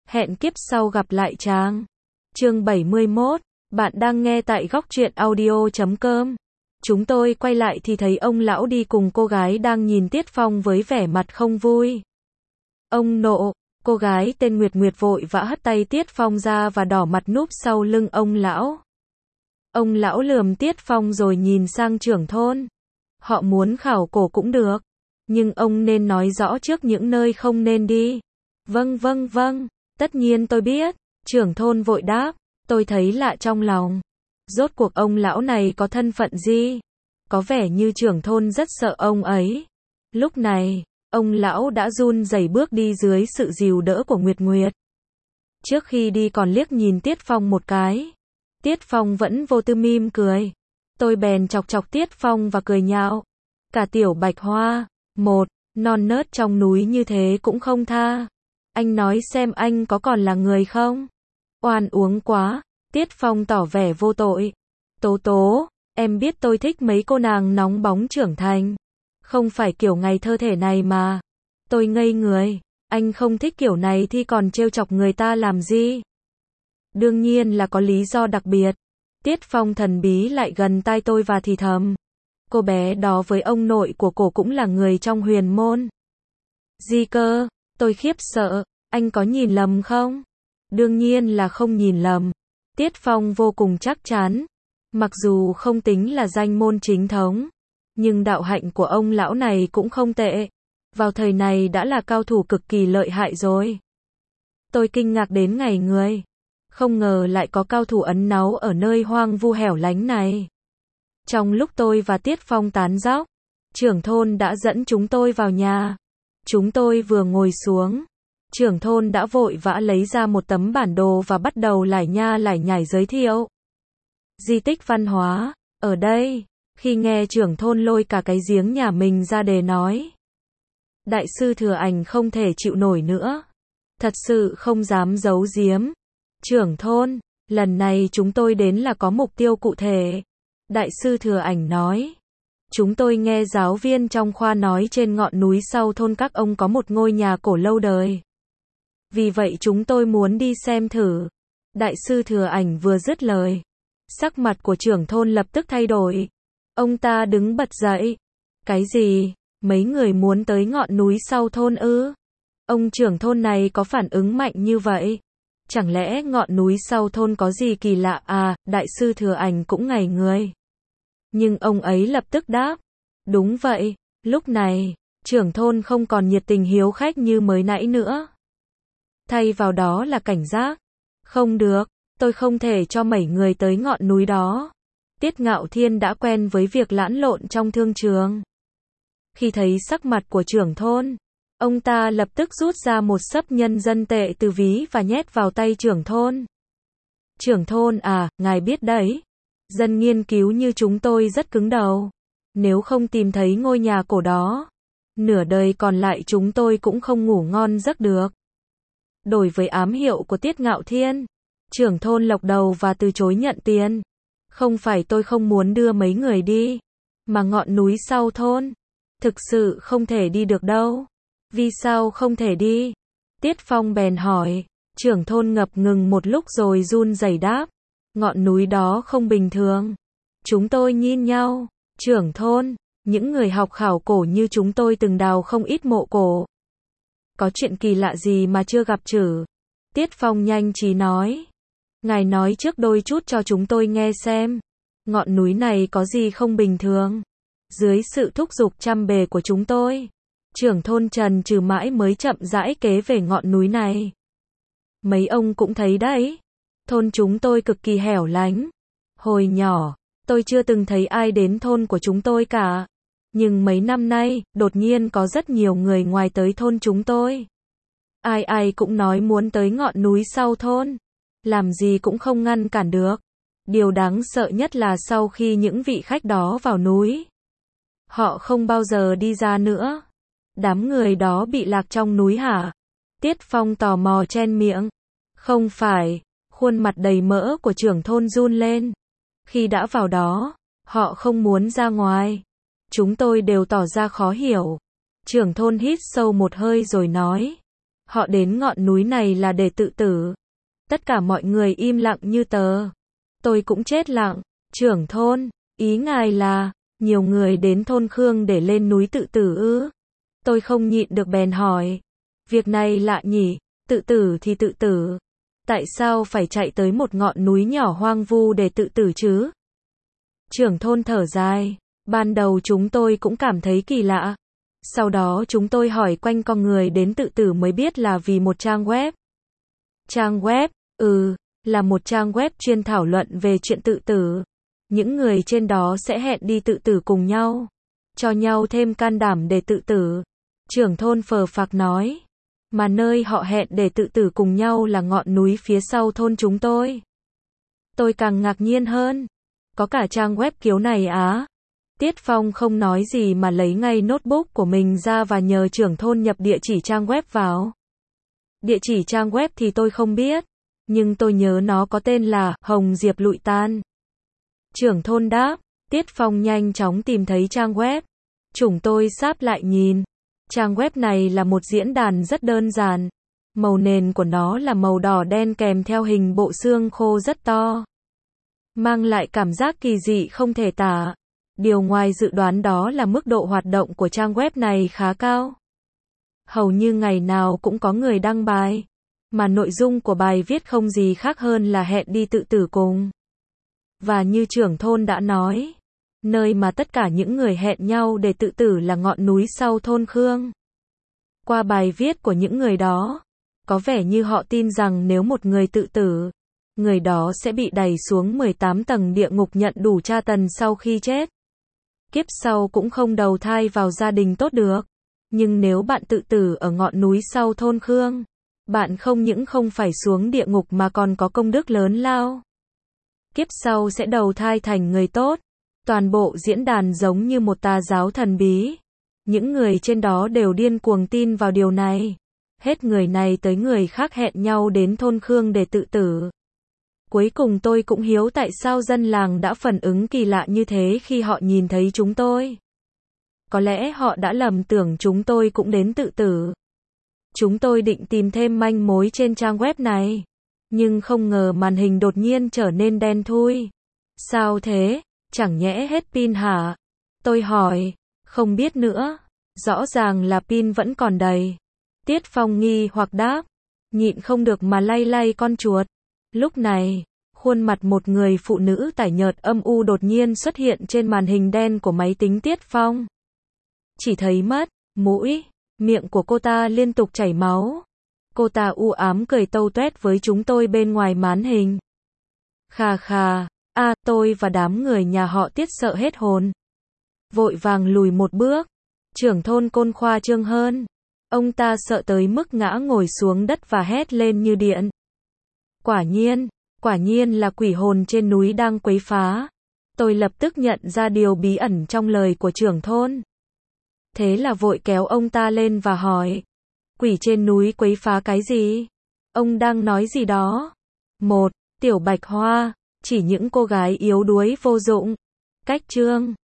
Hẹn kiếp sau gặp lại chàng. Chương 71, bạn đang nghe tại góc truyện audio.com. Chúng tôi quay lại thì thấy ông lão đi cùng cô gái đang nhìn Tiết Phong với vẻ mặt không vui. Ông nộ, cô gái tên Nguyệt Nguyệt vội vã hất tay Tiết Phong ra và đỏ mặt núp sau lưng ông lão. Ông lão lườm Tiết Phong rồi nhìn sang trưởng thôn. Họ muốn khảo cổ cũng được, nhưng ông nên nói rõ trước những nơi không nên đi. Vâng, tất nhiên tôi biết, trưởng thôn vội đáp. Tôi thấy lạ trong lòng. Rốt cuộc ông lão này có thân phận gì? Có vẻ như trưởng thôn rất sợ ông ấy. Lúc này, ông lão đã run rẩy bước đi dưới sự dìu đỡ của Nguyệt Nguyệt. Trước khi đi còn liếc nhìn Tiết Phong một cái. Tiết Phong vẫn vô tư mỉm cười. Tôi bèn chọc chọc Tiết Phong và cười nhạo. Cả tiểu Bạch Hoa, một, non nớt trong núi như thế cũng không tha. Anh nói xem anh có còn là người không? Oan uống quá. Tiết Phong tỏ vẻ vô tội. Tố tố, em biết tôi thích mấy cô nàng nóng bóng trưởng thành. Không phải kiểu ngày thơ thể này mà. Tôi ngây người. Anh không thích kiểu này thì còn trêu chọc người ta làm gì? Đương nhiên là có lý do đặc biệt. Tiết Phong thần bí lại gần tai tôi và thì thầm. Cô bé đó với ông nội của cổ cũng là người trong huyền môn. Gì cơ? Tôi khiếp sợ. Anh có nhìn lầm không? Đương nhiên là không nhìn lầm. Tiết Phong vô cùng chắc chắn. Mặc dù không tính là danh môn chính thống, nhưng đạo hạnh của ông lão này cũng không tệ. Vào thời này đã là cao thủ cực kỳ lợi hại rồi. Tôi kinh ngạc đến ngây người. Không ngờ lại có cao thủ ẩn náu ở nơi hoang vu hẻo lánh này. Trong lúc tôi và Tiết Phong tán dóc, trưởng thôn đã dẫn chúng tôi vào nhà. Chúng tôi vừa ngồi xuống, trưởng thôn đã vội vã lấy ra một tấm bản đồ và bắt đầu lải nha lải nhải giới thiệu. Di tích văn hóa, ở đây. Khi nghe trưởng thôn lôi cả cái giếng nhà mình ra để nói. Đại sư Thừa Ảnh không thể chịu nổi nữa. Thật sự không dám giấu giếm. Trưởng thôn, lần này chúng tôi đến là có mục tiêu cụ thể. Đại sư Thừa Ảnh nói. Chúng tôi nghe giáo viên trong khoa nói trên ngọn núi sau thôn các ông có một ngôi nhà cổ lâu đời. Vì vậy chúng tôi muốn đi xem thử. Đại sư Thừa Ảnh vừa dứt lời, sắc mặt của trưởng thôn lập tức thay đổi. Ông ta đứng bật dậy. Cái gì? Mấy người muốn tới ngọn núi sau thôn ư? Ông trưởng thôn này có phản ứng mạnh như vậy? Chẳng lẽ ngọn núi sau thôn có gì kỳ lạ à? Đại sư Thừa Ảnh cũng ngây người. Nhưng ông ấy lập tức đáp. Đúng vậy. Lúc này, trưởng thôn không còn nhiệt tình hiếu khách như mới nãy nữa. Thay vào đó là cảnh giác. Không được, tôi không thể cho mấy người tới ngọn núi đó. Tiết Ngạo Thiên đã quen với việc lẫn lộn trong thương trường. Khi thấy sắc mặt của trưởng thôn, ông ta lập tức rút ra một xấp nhân dân tệ từ ví và nhét vào tay trưởng thôn. Trưởng thôn à, ngài biết đấy. Dân nghiên cứu như chúng tôi rất cứng đầu. Nếu không tìm thấy ngôi nhà cổ đó, nửa đời còn lại chúng tôi cũng không ngủ ngon giấc được. Đổi với ám hiệu của Tiết Ngạo Thiên, trưởng thôn lộc đầu và từ chối nhận tiền. Không phải tôi không muốn đưa mấy người đi, mà ngọn núi sau thôn, thực sự không thể đi được đâu. Vì sao không thể đi? Tiết Phong bèn hỏi. Trưởng thôn ngập ngừng một lúc rồi run rẩy đáp. Ngọn núi đó không bình thường. Chúng tôi nhìn nhau. Trưởng thôn, những người học khảo cổ như chúng tôi từng đào không ít mộ cổ. Có chuyện kỳ lạ gì mà chưa gặp chứ? Tiết Phong nhanh trí nói. Ngài nói trước đôi chút cho chúng tôi nghe xem. Ngọn núi này có gì không bình thường? Dưới sự thúc giục chăm bề của chúng tôi, trưởng thôn Trần trừ mãi mới chậm rãi kể về ngọn núi này. Mấy ông cũng thấy đấy. Thôn chúng tôi cực kỳ hẻo lánh. Hồi nhỏ, tôi chưa từng thấy ai đến thôn của chúng tôi cả. Nhưng mấy năm nay, đột nhiên có rất nhiều người ngoài tới thôn chúng tôi. Ai ai cũng nói muốn tới ngọn núi sau thôn. Làm gì cũng không ngăn cản được. Điều đáng sợ nhất là sau khi những vị khách đó vào núi, họ không bao giờ đi ra nữa. Đám người đó bị lạc trong núi hả? Tiết Phong tò mò chen miệng. Không phải. Khuôn mặt đầy mỡ của trưởng thôn run lên. Khi đã vào đó, họ không muốn ra ngoài. Chúng tôi đều tỏ ra khó hiểu. Trưởng thôn hít sâu một hơi rồi nói. Họ đến ngọn núi này là để tự tử. Tất cả mọi người im lặng như tờ. Tôi cũng chết lặng. Trưởng thôn, ý ngài là, nhiều người đến thôn Khương để lên núi tự tử ư? Tôi không nhịn được bèn hỏi. Việc này lạ nhỉ, tự tử thì tự tử. Tại sao phải chạy tới một ngọn núi nhỏ hoang vu để tự tử chứ? Trưởng thôn thở dài. Ban đầu chúng tôi cũng cảm thấy kỳ lạ. Sau đó chúng tôi hỏi quanh con người đến tự tử mới biết là vì một trang web. Trang web, là một trang web chuyên thảo luận về chuyện tự tử. Những người trên đó sẽ hẹn đi tự tử cùng nhau, cho nhau thêm can đảm để tự tử. Trưởng thôn phờ phạc nói. Mà nơi họ hẹn để tự tử cùng nhau là ngọn núi phía sau thôn chúng tôi. Tôi càng ngạc nhiên hơn. Có cả trang web kiểu này á? Tiết Phong không nói gì mà lấy ngay notebook của mình ra và nhờ trưởng thôn nhập địa chỉ trang web vào. Địa chỉ trang web thì tôi không biết, nhưng tôi nhớ nó có tên là Hồng Diệp Lụi Tan. Trưởng thôn đáp. Tiết Phong nhanh chóng tìm thấy trang web. Chúng tôi sáp lại nhìn. Trang web này là một diễn đàn rất đơn giản. Màu nền của nó là màu đỏ đen kèm theo hình bộ xương khô rất to. Mang lại cảm giác kỳ dị không thể tả. Điều ngoài dự đoán đó là mức độ hoạt động của trang web này khá cao. Hầu như ngày nào cũng có người đăng bài. Mà nội dung của bài viết không gì khác hơn là hẹn đi tự tử cùng. Và như trưởng thôn đã nói, nơi mà tất cả những người hẹn nhau để tự tử là ngọn núi sau thôn Khương. Qua bài viết của những người đó, có vẻ như họ tin rằng nếu một người tự tử, người đó sẽ bị đày xuống 18 tầng địa ngục nhận đủ tra tấn sau khi chết. Kiếp sau cũng không đầu thai vào gia đình tốt được. Nhưng nếu bạn tự tử ở ngọn núi sau thôn Khương, bạn không những không phải xuống địa ngục mà còn có công đức lớn lao. Kiếp sau sẽ đầu thai thành người tốt. Toàn bộ diễn đàn giống như một tà giáo thần bí. Những người trên đó đều điên cuồng tin vào điều này. Hết người này tới người khác hẹn nhau đến thôn Khương để tự tử. Cuối cùng tôi cũng hiếu tại sao dân làng đã phản ứng kỳ lạ như thế khi họ nhìn thấy chúng tôi. Có lẽ họ đã lầm tưởng chúng tôi cũng đến tự tử. Chúng tôi định tìm thêm manh mối trên trang web này. Nhưng không ngờ màn hình đột nhiên trở nên đen thui. Sao thế? Chẳng nhẽ hết pin hả? Tôi hỏi. Không biết nữa. Rõ ràng là pin vẫn còn đầy. Tiết Phong nghi hoặc đáp. Nhịn không được mà lay lay con chuột. Lúc này, khuôn mặt một người phụ nữ tái nhợt âm u đột nhiên xuất hiện trên màn hình đen của máy tính Tiết Phong. Chỉ thấy mắt, mũi, miệng của cô ta liên tục chảy máu. Cô ta u ám cười tâu tuét với chúng tôi bên ngoài màn hình. Khà khà, tôi và đám người nhà họ Tiết sợ hết hồn. Vội vàng lùi một bước. Trưởng thôn Côn khoa trương hơn. Ông ta sợ tới mức ngã ngồi xuống đất và hét lên như điện. Quả nhiên là quỷ hồn trên núi đang quấy phá. Tôi lập tức nhận ra điều bí ẩn trong lời của trưởng thôn. Thế là vội kéo ông ta lên và hỏi. Quỷ trên núi quấy phá cái gì? Ông đang nói gì đó? Tiểu Bạch Hoa, chỉ những cô gái yếu đuối vô dụng. Cách chương